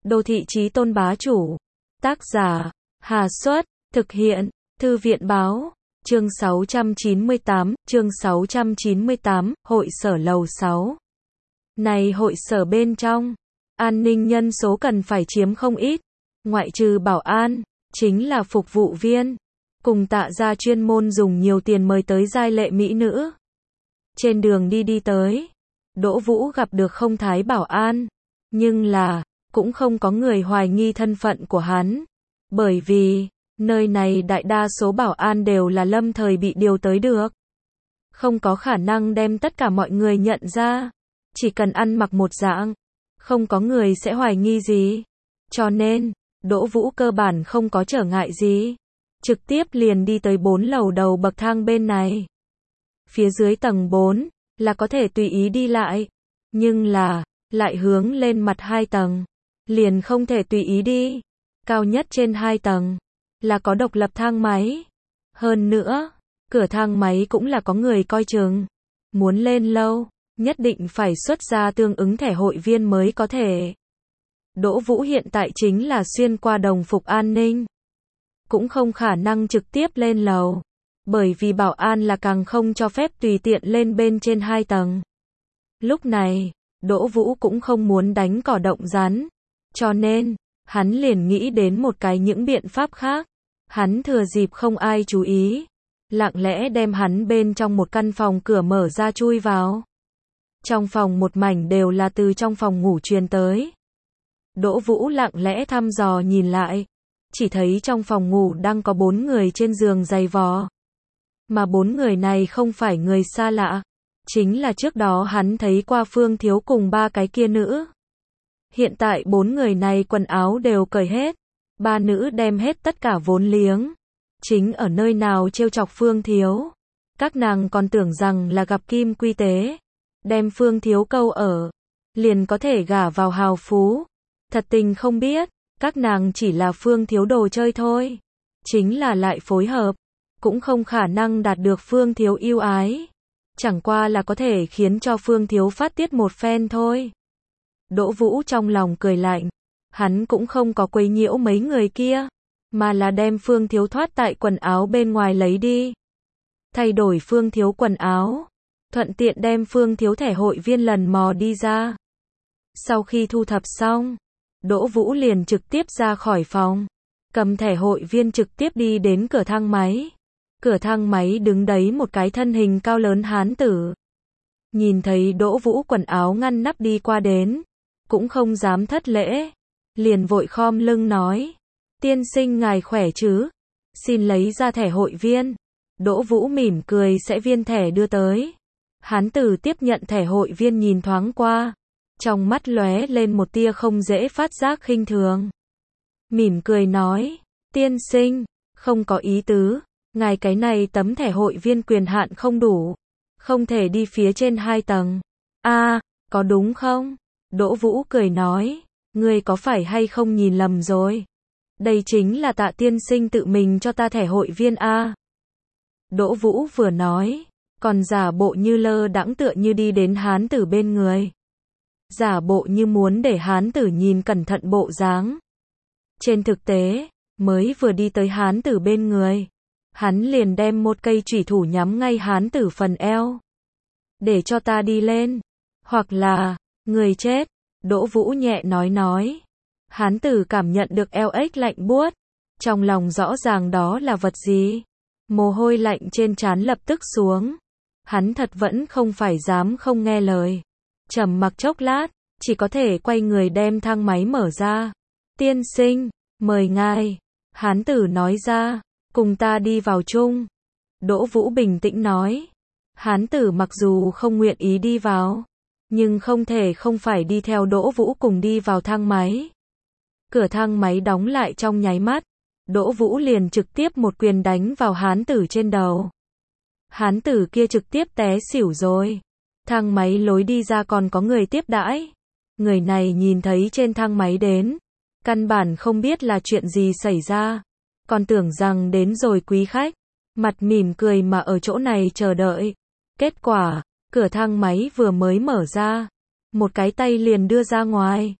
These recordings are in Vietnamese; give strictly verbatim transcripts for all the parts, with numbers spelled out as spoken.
Đô thị chí tôn bá chủ. Tác giả, Hà Xuất, thực hiện, Thư viện báo. Chương sáu trăm chín mươi tám, chương sáu trăm chín mươi tám, hội sở lầu sáu. Này hội sở bên trong, an ninh nhân số cần phải chiếm không ít, ngoại trừ bảo an, chính là phục vụ viên, cùng Tạ gia chuyên môn dùng nhiều tiền mời tới giai lệ mỹ nữ. Trên đường đi đi tới, Đỗ Vũ gặp được không thái bảo an, nhưng là, cũng không có người hoài nghi thân phận của hắn, bởi vì, nơi này đại đa số bảo an đều là lâm thời bị điều tới được. Không có khả năng đem tất cả mọi người nhận ra, chỉ cần ăn mặc một dạng, không có người sẽ hoài nghi gì. Cho nên, Đỗ Vũ cơ bản không có trở ngại gì, trực tiếp liền đi tới bốn lầu đầu bậc thang bên này. Phía dưới tầng bốn, là có thể tùy ý đi lại, nhưng là, lại hướng lên mặt hai tầng, liền không thể tùy ý đi. Cao nhất trên hai tầng, là có độc lập thang máy. Hơn nữa, cửa thang máy cũng là có người coi chừng. Muốn lên lâu, nhất định phải xuất ra tương ứng thẻ hội viên mới có thể. Đỗ Vũ hiện tại chính là xuyên qua đồng phục an ninh, cũng không khả năng trực tiếp lên lầu, bởi vì bảo an là càng không cho phép tùy tiện lên bên trên hai tầng. Lúc này, Đỗ Vũ cũng không muốn đánh cỏ động rắn, cho nên, hắn liền nghĩ đến một cái những biện pháp khác. Hắn thừa dịp không ai chú ý, lặng lẽ đem hắn bên trong một căn phòng cửa mở ra chui vào. Trong phòng một mảnh đều là từ trong phòng ngủ truyền tới. Đỗ Vũ lặng lẽ thăm dò nhìn lại, chỉ thấy trong phòng ngủ đang có bốn người trên giường giày vò. Mà bốn người này không phải người xa lạ, chính là trước đó hắn thấy qua Phương Thiếu cùng ba cái kia nữ. Hiện tại bốn người này quần áo đều cởi hết, ba nữ đem hết tất cả vốn liếng, chính ở nơi nào trêu chọc Phương Thiếu. Các nàng còn tưởng rằng là gặp kim quy tế, đem Phương Thiếu câu ở, liền có thể gả vào hào phú. Thật tình không biết, các nàng chỉ là Phương Thiếu đồ chơi thôi, chính là lại phối hợp, cũng không khả năng đạt được Phương Thiếu yêu ái, chẳng qua là có thể khiến cho Phương Thiếu phát tiết một phen thôi. Đỗ Vũ trong lòng cười lạnh, hắn cũng không có quấy nhiễu mấy người kia, mà là đem Phương Thiếu thoát tại quần áo bên ngoài lấy đi. Thay đổi Phương Thiếu quần áo, thuận tiện đem Phương Thiếu thẻ hội viên lần mò đi ra. Sau khi thu thập xong, Đỗ Vũ liền trực tiếp ra khỏi phòng, cầm thẻ hội viên trực tiếp đi đến cửa thang máy. Cửa thang máy đứng đấy một cái thân hình cao lớn hán tử. Nhìn thấy Đỗ Vũ quần áo ngăn nắp đi qua đến, cũng không dám thất lễ, liền vội khom lưng nói: "Tiên sinh ngài khỏe chứ? Xin lấy ra thẻ hội viên." Đỗ Vũ mỉm cười sẽ viên thẻ đưa tới. Hán tử tiếp nhận thẻ hội viên nhìn thoáng qua, trong mắt lóe lên một tia không dễ phát giác khinh thường. Mỉm cười nói: "Tiên sinh, không có ý tứ, ngài cái này tấm thẻ hội viên quyền hạn không đủ, không thể đi phía trên hai tầng." "A, à, có đúng không?" Đỗ Vũ cười nói: "Ngươi có phải hay không nhìn lầm rồi? Đây chính là Tạ tiên sinh tự mình cho ta thẻ hội viên a." Đỗ Vũ vừa nói, còn giả bộ như lơ đãng tựa như đi đến hán tử bên người. Giả bộ như muốn để hán tử nhìn cẩn thận bộ dáng. Trên thực tế, mới vừa đi tới hán tử bên người, hắn liền đem một cây chủy thủ nhắm ngay hán tử phần eo. "Để cho ta đi lên, hoặc là, người chết." Đỗ Vũ nhẹ nói nói. Hán tử cảm nhận được eo ếch lạnh buốt, trong lòng rõ ràng đó là vật gì. Mồ hôi lạnh trên trán lập tức xuống. Hắn thật vẫn không phải dám không nghe lời. Trầm mặc chốc lát, chỉ có thể quay người đem thang máy mở ra. "Tiên sinh, mời ngài." Hán tử nói ra, "Cùng ta đi vào chung." Đỗ Vũ bình tĩnh nói. Hán tử mặc dù không nguyện ý đi vào, nhưng không thể không phải đi theo Đỗ Vũ cùng đi vào thang máy. Cửa thang máy đóng lại trong nháy mắt, Đỗ Vũ liền trực tiếp một quyền đánh vào hán tử trên đầu. Hán tử kia trực tiếp té xỉu rồi. Thang máy lối đi ra còn có người tiếp đãi. Người này nhìn thấy trên thang máy đến, căn bản không biết là chuyện gì xảy ra, còn tưởng rằng đến rồi quý khách, mặt mỉm cười mà ở chỗ này chờ đợi. Kết quả, cửa thang máy vừa mới mở ra, một cái tay liền đưa ra ngoài.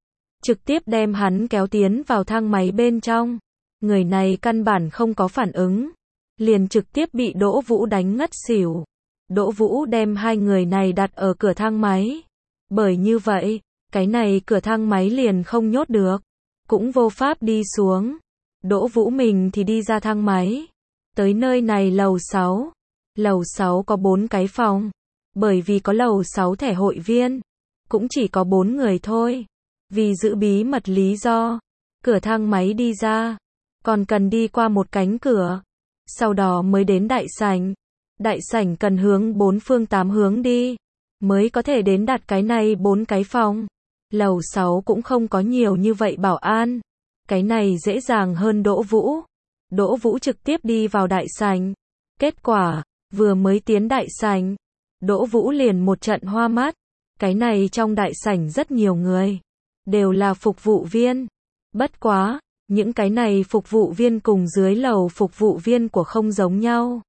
trực tiếp đem hắn kéo tiến vào thang máy bên trong. Người này căn bản không có phản ứng, liền trực tiếp bị Đỗ Vũ đánh ngất xỉu. Đỗ Vũ đem hai người này đặt ở cửa thang máy. Bởi như vậy, cái này cửa thang máy liền không nhốt được, cũng vô pháp đi xuống. Đỗ Vũ mình thì đi ra thang máy, tới nơi này lầu sáu. Lầu sáu có bốn cái phòng, bởi vì có lầu sáu thẻ hội viên, cũng chỉ có bốn người thôi. Vì giữ bí mật lý do, cửa thang máy đi ra, còn cần đi qua một cánh cửa, sau đó mới đến đại sảnh. Đại sảnh cần hướng bốn phương tám hướng đi, mới có thể đến đạt cái này bốn cái phòng. Lầu sáu cũng không có nhiều như vậy bảo an, cái này dễ dàng hơn Đỗ Vũ. Đỗ Vũ trực tiếp đi vào đại sảnh. Kết quả, vừa mới tiến đại sảnh, Đỗ Vũ liền một trận hoa mắt. Cái này trong đại sảnh rất nhiều người, đều là phục vụ viên. Bất quá, những cái này phục vụ viên cùng dưới lầu phục vụ viên của không giống nhau.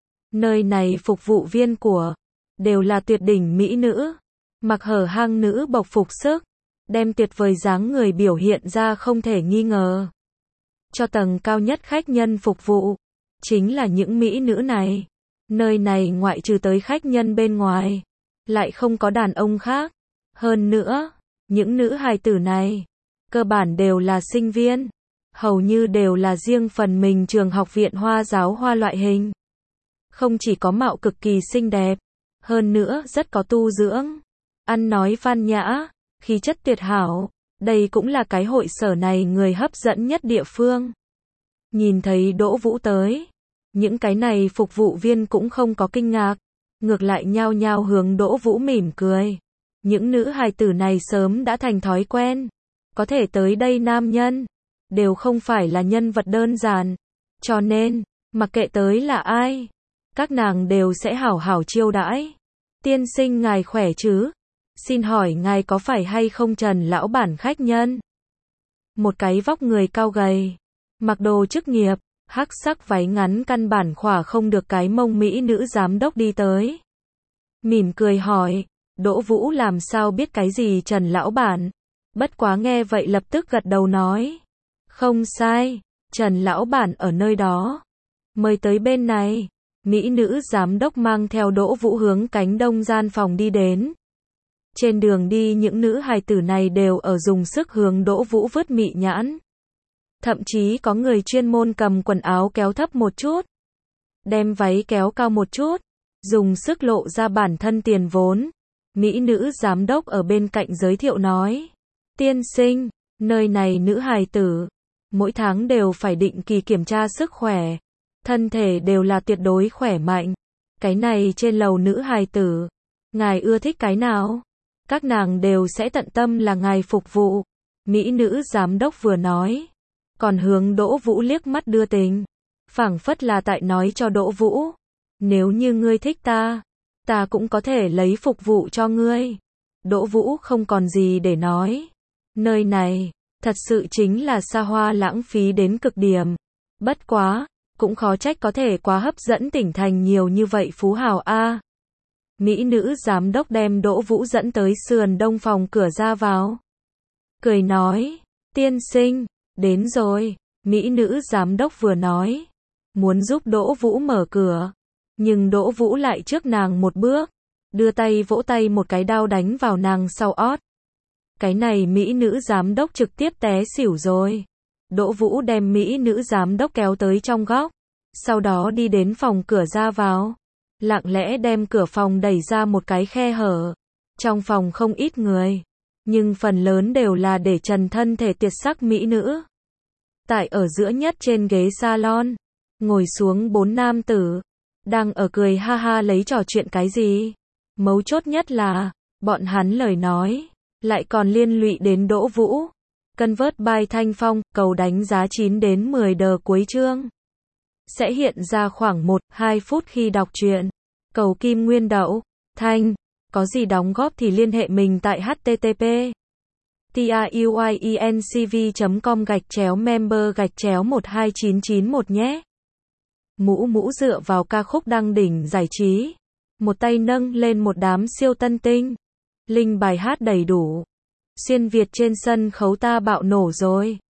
Nơi này phục vụ viên của đều là tuyệt đỉnh mỹ nữ, mặc hở hang nữ bộc phục sức, đem tuyệt vời dáng người biểu hiện ra không thể nghi ngờ. Cho tầng cao nhất khách nhân phục vụ, chính là những mỹ nữ này. Nơi này ngoại trừ tới khách nhân bên ngoài, lại không có đàn ông khác. Hơn nữa, những nữ hài tử này, cơ bản đều là sinh viên, hầu như đều là riêng phần mình trường học viện Hoa giáo Hoa loại hình. Không chỉ có mạo cực kỳ xinh đẹp, hơn nữa rất có tu dưỡng, ăn nói văn nhã, khí chất tuyệt hảo. Đây cũng là cái hội sở này người hấp dẫn nhất địa phương. Nhìn thấy Đỗ Vũ tới, những cái này phục vụ viên cũng không có kinh ngạc, ngược lại nhao nhao hướng Đỗ Vũ mỉm cười. Những nữ hài tử này sớm đã thành thói quen, có thể tới đây nam nhân, đều không phải là nhân vật đơn giản, cho nên, mặc kệ tới là ai, các nàng đều sẽ hảo hảo chiêu đãi. Tiên sinh ngài khỏe chứ? Xin hỏi ngài có phải hay không Trần lão bản khách nhân? Một cái vóc người cao gầy, mặc đồ chức nghiệp, hắc sắc váy ngắn căn bản khỏa không được cái mông mỹ nữ giám đốc đi tới. Mỉm cười hỏi, Đỗ Vũ làm sao biết cái gì Trần lão bản? Bất quá nghe vậy lập tức gật đầu nói, không sai, Trần lão bản ở nơi đó. Mời tới bên này. Mỹ nữ giám đốc mang theo Đỗ Vũ hướng cánh đông gian phòng đi đến. Trên đường đi những nữ hài tử này đều ở dùng sức hướng Đỗ Vũ vứt mị nhãn. Thậm chí có người chuyên môn cầm quần áo kéo thấp một chút, đem váy kéo cao một chút, dùng sức lộ ra bản thân tiền vốn. Mỹ nữ giám đốc ở bên cạnh giới thiệu nói, tiên sinh, nơi này nữ hài tử, mỗi tháng đều phải định kỳ kiểm tra sức khỏe, thân thể đều là tuyệt đối khỏe mạnh. Cái này trên lầu nữ hài tử, ngài ưa thích cái nào? Các nàng đều sẽ tận tâm là ngài phục vụ. Mỹ nữ giám đốc vừa nói, còn hướng Đỗ Vũ liếc mắt đưa tình, phảng phất là tại nói cho Đỗ Vũ, nếu như ngươi thích ta, ta cũng có thể lấy phục vụ cho ngươi. Đỗ Vũ không còn gì để nói. Nơi này, thật sự chính là xa hoa lãng phí đến cực điểm. Bất quá, cũng khó trách có thể quá hấp dẫn tỉnh thành nhiều như vậy phú hào a. Mỹ nữ giám đốc đem Đỗ Vũ dẫn tới sườn đông phòng cửa ra vào. Cười nói, tiên sinh, đến rồi. Mỹ nữ giám đốc vừa nói, muốn giúp Đỗ Vũ mở cửa. Nhưng Đỗ Vũ lại trước nàng một bước, đưa tay vỗ tay một cái đao đánh vào nàng sau ót. Cái này Mỹ nữ giám đốc trực tiếp té xỉu rồi. Đỗ Vũ đem Mỹ nữ giám đốc kéo tới trong góc, sau đó đi đến phòng cửa ra vào, lặng lẽ đem cửa phòng đẩy ra một cái khe hở. Trong phòng không ít người, nhưng phần lớn đều là để trần thân thể tuyệt sắc mỹ nữ. Tại ở giữa nhất trên ghế salon, ngồi xuống bốn nam tử, đang ở cười ha ha lấy trò chuyện cái gì. Mấu chốt nhất là, bọn hắn lời nói, lại còn liên lụy đến Đỗ Vũ. Convert by Thanh Phong, cầu đánh giá chín đến mười đờ cuối chương. Sẽ hiện ra khoảng một đến hai phút khi đọc truyện. Cầu kim nguyên đậu, Thanh, có gì đóng góp thì liên hệ mình tại http truyencv chấm com gạch chéo member gạch chéo một hai chín chín một nhé. Mũ mũ dựa vào ca khúc đăng đỉnh giải trí. Một tay nâng lên một đám siêu tân tinh. Link bài hát đầy đủ. Xuyên Việt trên sân khấu ta bạo nổ rồi.